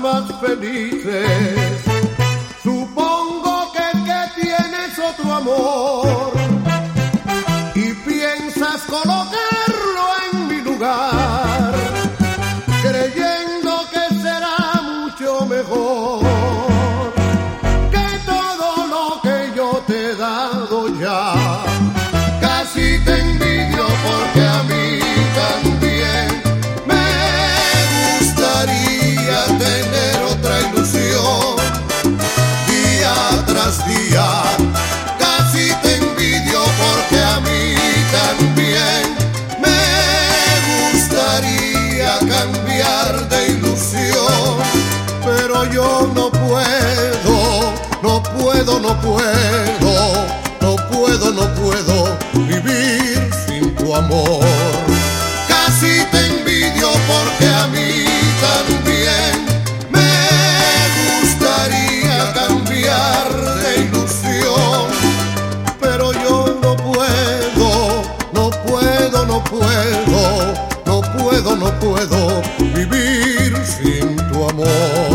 más felices. Supongo que tienes otro amor y piensas colocarlo en mi lugar, creyendo que será mucho mejor que todo lo que yo te he dado ya. Casi te envidio porque a mí también me gustaría tener otra ilusión día tras día. Casi te envidio porque a mí también me gustaría cambiar de ilusión, pero yo no puedo, no puedo, no puedo, no puedo, no puedo vivir sin tu amor. Casi te envidio porque a mí también me gustaría cambiar de ilusión, pero yo no puedo, no puedo, no puedo, no puedo, no puedo vivir sin tu amor.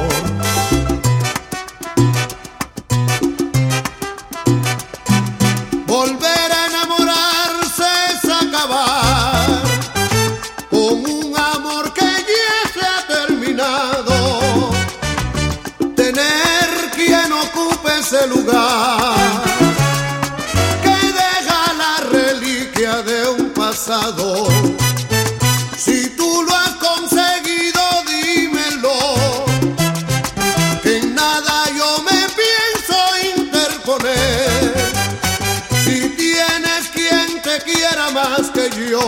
Volver a enamorarse es acabar con un amor que ya se ha terminado. Tener quien ocupe ese lugar que deja la reliquia de un pasado. Si tú lo has conseguido, dímelo, que en nada yo me pienso interponer. Si tienes quien te quiera más que yo,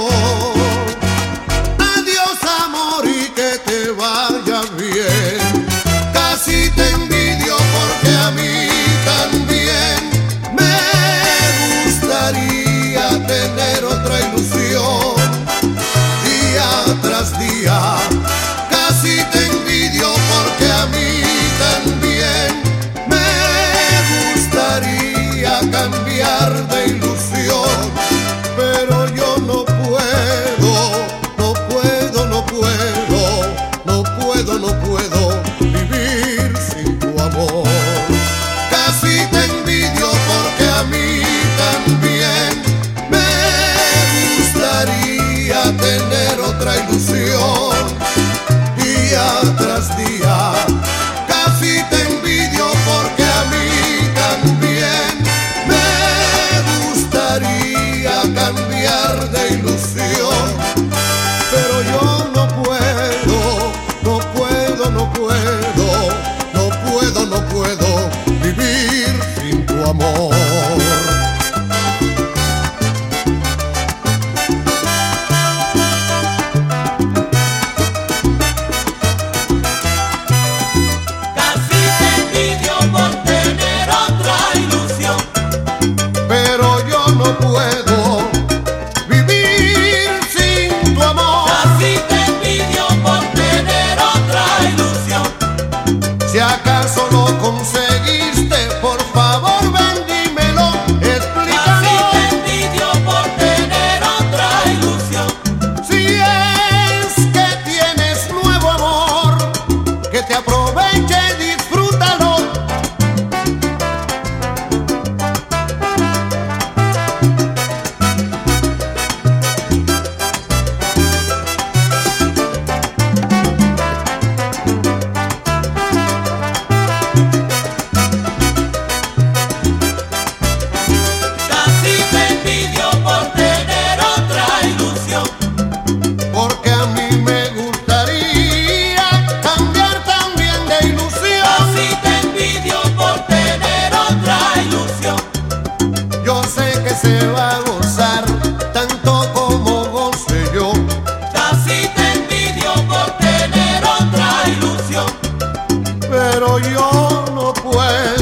adiós amor y que te vaya bien. Casi te envidio porque a mí también me gustaría tener otra ilusión día tras día. Casi te envidio porque a mí también me gustaría cambiar de ilusión, pero yo no puedo, no puedo, no puedo, no puedo, no puedo vivir sin tu amor. Casi te envidio porque a mí también me gustaría tener otra ilusión día tras día. Casi te envidio porque a mí también me gustaría cambiar de ilusión, pero yo no puedo, no puedo, no puedo, no puedo, no puedo vivir sin tu amor. Casi te envidio por tener otra ilusión, Pero yo no puedo vivir sin tu amor. casi te envidio por tener otra ilusión. Si acaso lo conseguiste, por favor ven, dímelo, Casi explícalo. te envidio por tener otra ilusión. Si es que tienes nuevo amor, que te aproveche, disfrútalo. Casi te envidio por tener otra ilusión. Porque a mí me gustaría cambiar también de ilusión. Casi te envidio por tener otra ilusión. Yo sé que se va a gozar tanto como goce yo. Casi te envidio por tener otra ilusión. Pero yo no puedo,